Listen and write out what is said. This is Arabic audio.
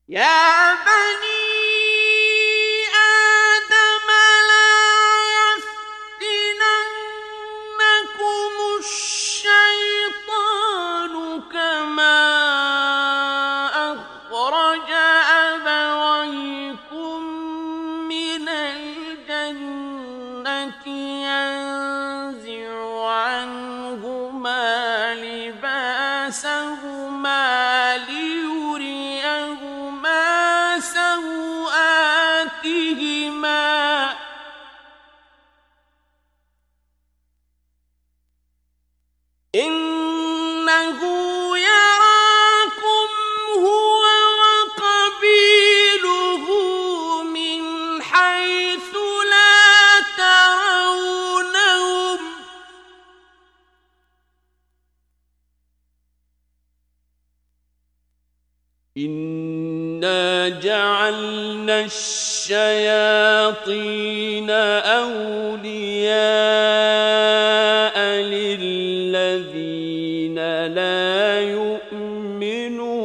يا بني آدم لا يفتننكم الشيطان كما أخرج أبويكم من الجنة ينزع عنهما لباسهما ليريهما سوآتهما إنه يراكم هو وقبيله من حيث لا ترونهم إنا جعلنا الشياطين أولياء للذين لا يؤمنون